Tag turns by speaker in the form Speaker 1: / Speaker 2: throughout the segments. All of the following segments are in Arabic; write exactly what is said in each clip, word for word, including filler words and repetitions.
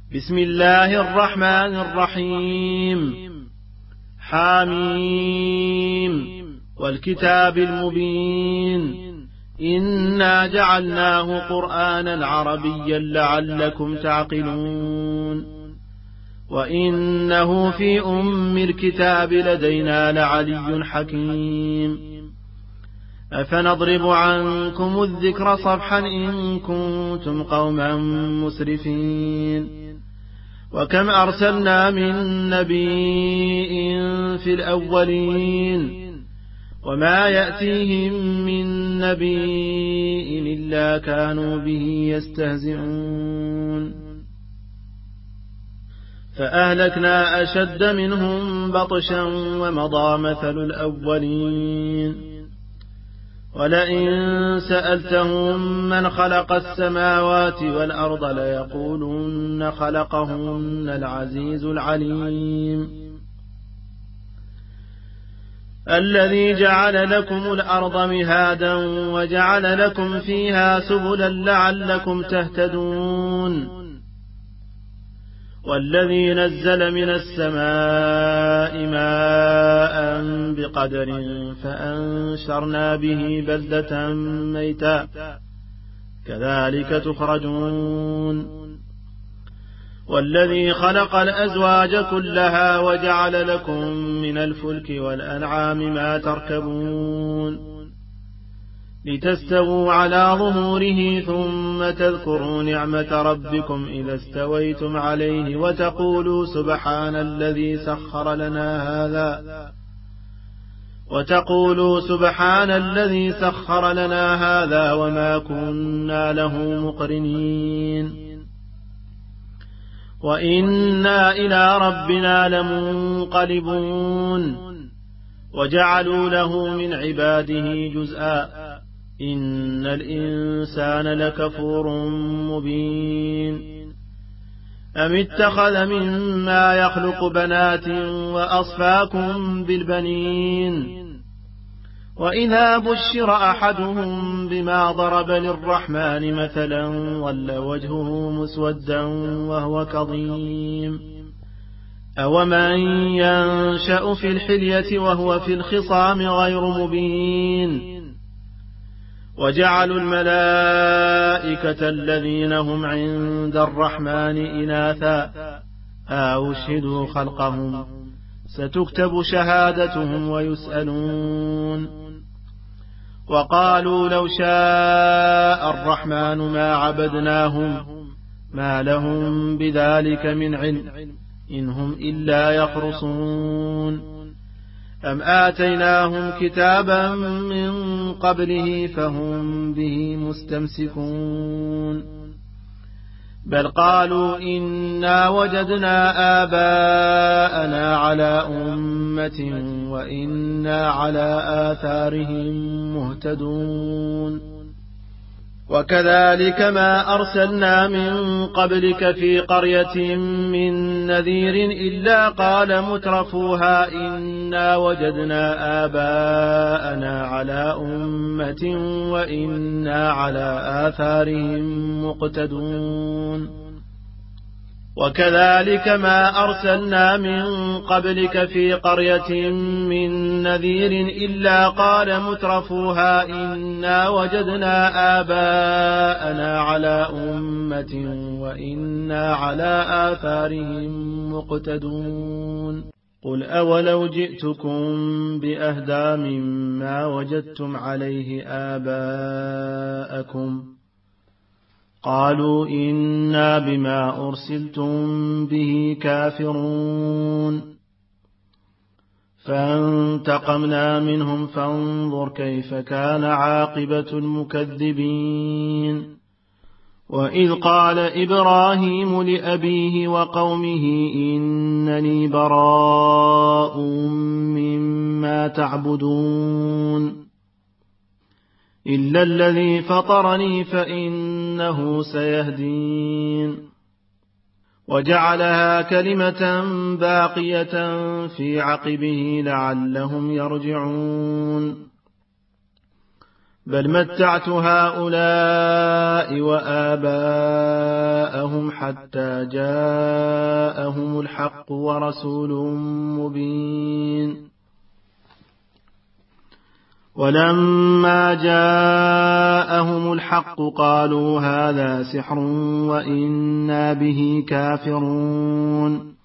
Speaker 1: بسم الله الرحمن الرحيم. حاميم والكتاب المبين إنا جعلناه قرآنا عربيا لعلكم تعقلون وإنه في أم الكتاب لدينا لعلي حكيم أفنضرب عنكم الذكر صفحا إن كنتم قوما مسرفين وكم أرسلنا من نبي في الأولين وما يأتيهم من نبي إلا كانوا به يستهزئون فأهلكنا أشد منهم بطشا ومضى مثل الأولين ولئن سألتهم من خلق السماوات والأرض ليقولن خلقهن العزيز العليم الذي جعل لكم الأرض مهادا وجعل لكم فيها سبلا لعلكم تهتدون والذي نزل من السماء ماء بقدر فأنشرنا به بلدة ميتا كذلك تخرجون والذي خلق الأزواج كلها وجعل لكم من الفلك والأنعام ما تركبون لتستووا على ظهوره ثم تذكروا نعمة ربكم إذا استويتم عليه وتقولوا سبحان الذي سخر لنا هذا وتقولوا سبحان الذي سخر لنا هذا وما كنا له مقرنين وإنا إلى ربنا لمنقلبون وجعلوا له من عباده جزءا إن الإنسان لكفور مبين أم اتخذ مما يخلق بنات وأصفاكم بالبنين وإذا بشر أحدهم بما ضرب للرحمن مثلا ظل وجهه مسودا وهو كظيم أومن ينشأ في الحلية وهو في الخصام غير مبين وجعلوا الملائكة الذين هم عند الرحمن إناثا أشهدوا خلقهم ستكتب شهادتهم ويسألون وقالوا لو شاء الرحمن ما عبدناهم ما لهم بذلك من علم إن هم إلا يخرصون أم آتيناهم كتابا من قبله فهم به مستمسكون بل قالوا إنا وجدنا آباءنا على أمة وإنا على آثارهم مهتدون وكذلك ما أرسلنا من قبلك في قرية من نذير إلا قال مترفوها إنا وجدنا آباءنا على أمة وإنا على آثارهم مقتدون وكذلك ما أرسلنا من قبلك في قرية من نذير إلا قال مترفوها إنا وجدنا آباءنا على أمة وإنا على آثارهم مقتدون قل أولو جئتكم بأهدى مما وجدتم عليه آباءكم قالوا إنا بما أرسلتم به كافرون فانتقمنا منهم فانظر كيف كان عاقبة المكذبين وإذ قال إبراهيم لأبيه وقومه إنني براء مما تعبدون إلا الذي فطرني فإنه سيهدين وجعلها كلمة باقية في عقبه لعلهم يرجعون بل متعت هؤلاء وآباءهم حتى جاءهم الحق ورسول مبين ولما جاءهم الحق قالوا هذا سحر وإنا به كافرون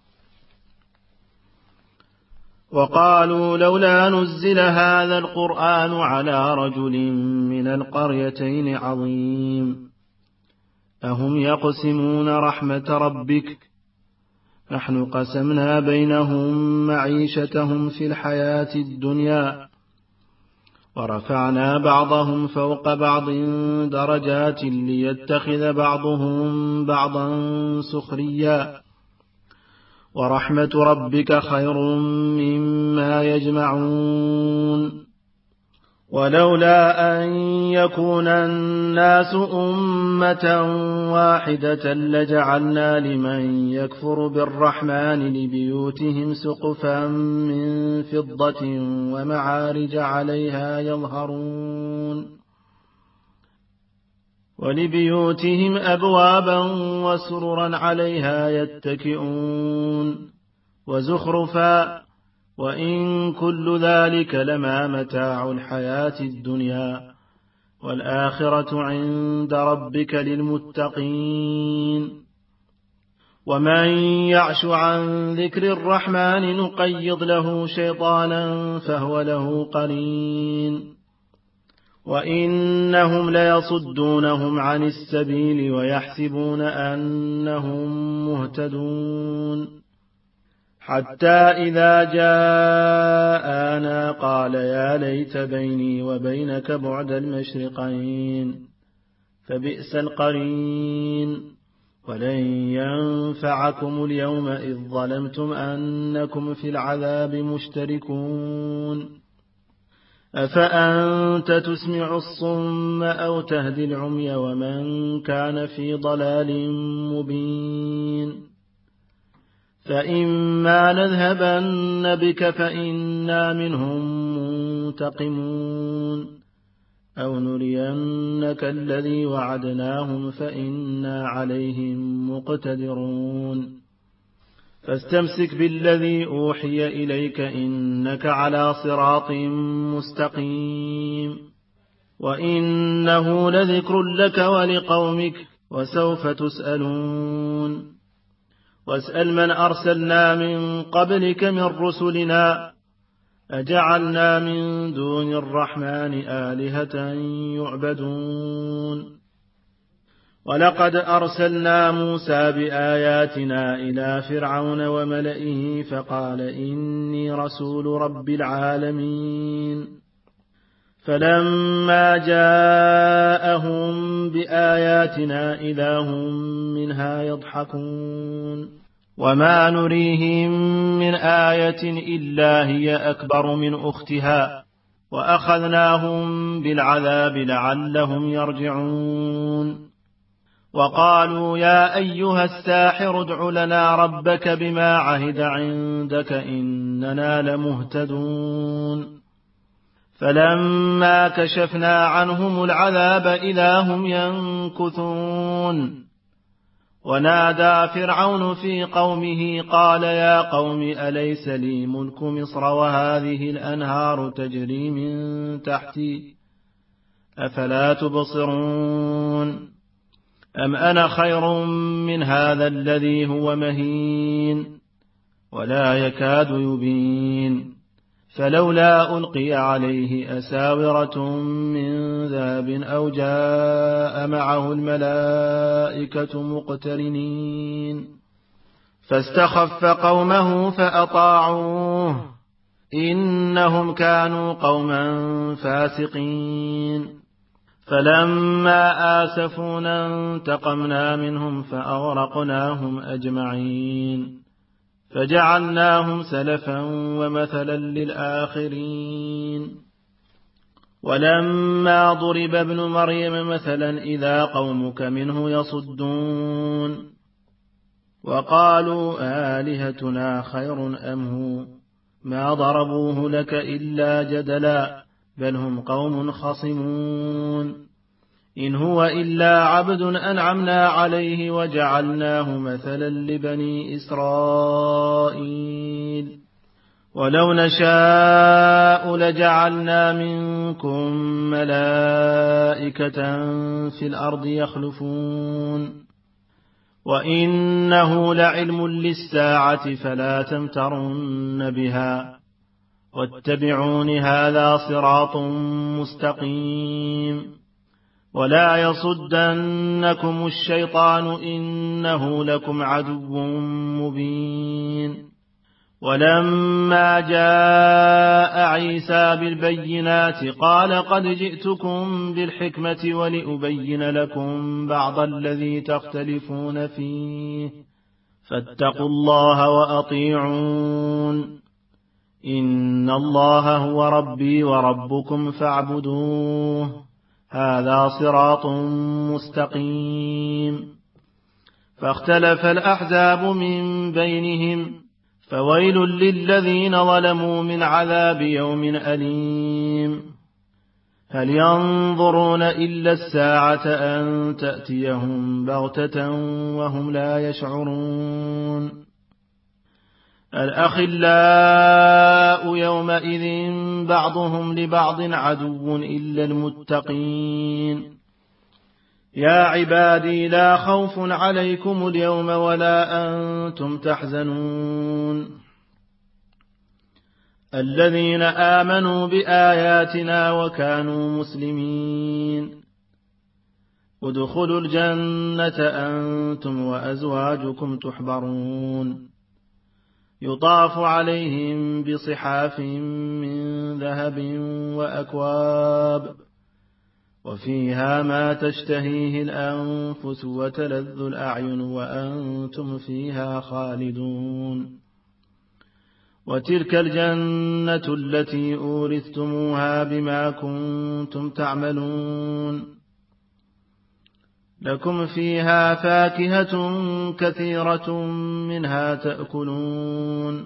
Speaker 1: وقالوا لولا نزل هذا القرآن على رجل من القريتين عظيم أهم يقسمون رحمة ربك نحن قسمنا بينهم معيشتهم في الحياة الدنيا ورفعنا بعضهم فوق بعض درجات ليتخذ بعضهم بعضا سخريا ورحمة ربك خير مما يجمعون ولولا أن يكون الناس أمة واحدة لجعلنا لمن يكفر بالرحمن لبيوتهم سقفا من فضة ومعارج عليها يظهرون ولبيوتهم أبوابا وسررا عليها يتكئون وزخرفا وإن كل ذلك لما متاع الحياة الدنيا والآخرة عند ربك للمتقين ومن يعش عن ذكر الرحمن نقيض له شيطانا فهو له قرين وإنهم ليصدونهم عن السبيل ويحسبون أنهم مهتدون حتى إذا جاءنا قال يا ليت بيني وبينك بعد المشرقين فبئس القرين ولن ينفعكم اليوم إذ ظلمتم أنكم في العذاب مشتركون أفأنت تسمع الصم أو تهدي العمي ومن كان في ضلال مبين فإما نذهبن بك فإنا منهم منتقمون أو نرينك الذي وعدناهم فإنا عليهم مقتدرون فاستمسك بالذي أوحي إليك إنك على صراط مستقيم وإنه لذكر لك ولقومك وسوف تسألون واسأل من أرسلنا من قبلك من رسلنا أجعلنا من دون الرحمن آلهة يعبدون ولقد أرسلنا موسى بآياتنا إلى فرعون وملئه فقال إني رسول رب العالمين فلما جاءهم بآياتنا إذا هم منها يضحكون وما نريهم من آية إلا هي أكبر من أختها وأخذناهم بالعذاب لعلهم يرجعون وقالوا يا أيها الساحر ادع لنا ربك بما عهد عندك إننا لمهتدون فلما كشفنا عنهم العذاب إذا هم ينكثون ونادى فرعون في قومه قال يا قوم أليس لي ملك مصر وهذه الأنهار تجري من تحتي أفلا تبصرون أم أنا خير من هذا الذي هو مهين ولا يكاد يبين فلولا ألقي عليه أساورة من ذهب أو جاء معه الملائكة مقترنين فاستخف قومه فأطاعوه إنهم كانوا قوما فاسقين فلما آسفونا انتقمنا منهم فأغرقناهم أجمعين فجعلناهم سلفا ومثلا للآخرين ولما ضرب ابن مريم مثلا إذا قومك منه يصدون وقالوا آلهتنا خير أم هو ما ضربوه لك إلا جدلا بل هم قوم خصمون إن هو إلا عبد أنعمنا عليه وجعلناه مثلا لبني إسرائيل ولو نشاء لجعلنا منكم ملائكة في الأرض يخلفون وإنه لعلم للساعة فلا تمترن بها واتبعون هذا صراط مستقيم ولا يصدنكم الشيطان إنه لكم عدو مبين ولما جاء عيسى بالبينات قال قد جئتكم بالحكمة ولأبين لكم بعض الذي تختلفون فيه فاتقوا الله وأطيعون إن الله هو ربي وربكم فاعبدوه هذا صراط مستقيم فاختلف الأحزاب من بينهم فويل للذين ظلموا من عذاب يوم أليم هل ينظرون إلا الساعة أن تأتيهم بغتة وهم لا يشعرون الأخلاء يومئذ بعضهم لبعض عدو إلا المتقين يا عبادي لا خوف عليكم اليوم ولا أنتم تحزنون الذين آمنوا بآياتنا وكانوا مسلمين ادخلوا الجنة أنتم وأزواجكم تحبرون يطاف عليهم بصحاف من ذهب وأكواب وفيها ما تشتهيه الأنفس وتلذ الأعين وأنتم فيها خالدون وتلك الجنة التي أورثتموها بما كنتم تعملون لكم فيها فاكهة كثيرة منها تأكلون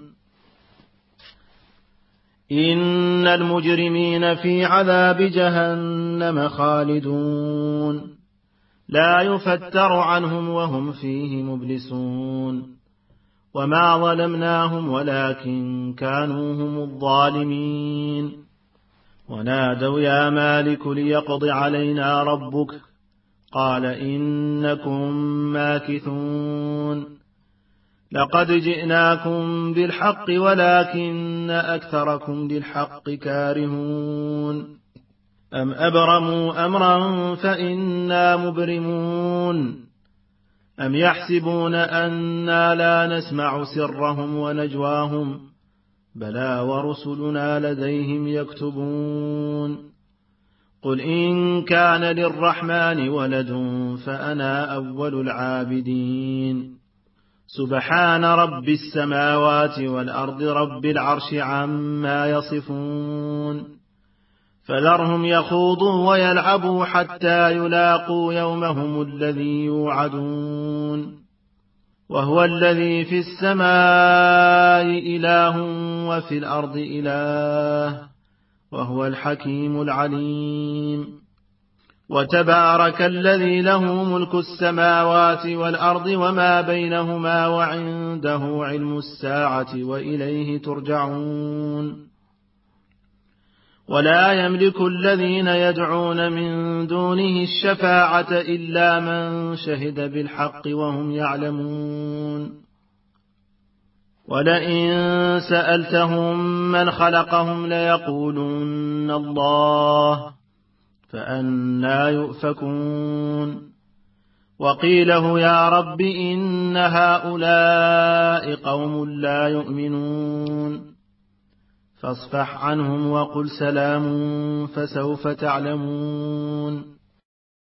Speaker 1: إن المجرمين في عذاب جهنم خالدون لا يفتر عنهم وهم فيه مبلسون وما ظلمناهم ولكن كانوا هم الظالمين ونادوا يا مالك ليقض علينا ربك قال إنكم ماكثون لقد جئناكم بالحق ولكن أكثركم للحق كارهون أم أبرموا أمرا فإنا مبرمون أم يحسبون أنا لا نسمع سرهم ونجواهم بلى ورسلنا لديهم يكتبون قل إن كان للرحمن ولد فأنا أول العابدين سبحان رب السماوات والأرض رب العرش عما يصفون فذرهم يخوضوا ويلعبوا حتى يلاقوا يومهم الذي يوعدون وهو الذي في السماء إله وفي الأرض إله وهو الحكيم العليم وتبارك الذي له ملك السماوات والأرض وما بينهما وعنده علم الساعة وإليه ترجعون ولا يملك الذين يدعون من دونه الشفاعة إلا من شهد بالحق وهم يعلمون ولئن سألتهم من خلقهم ليقولن الله فأنى يؤفكون وقيله يا رب إن هؤلاء قوم لا يؤمنون فاصفح عنهم وقل سلام فسوف تعلمون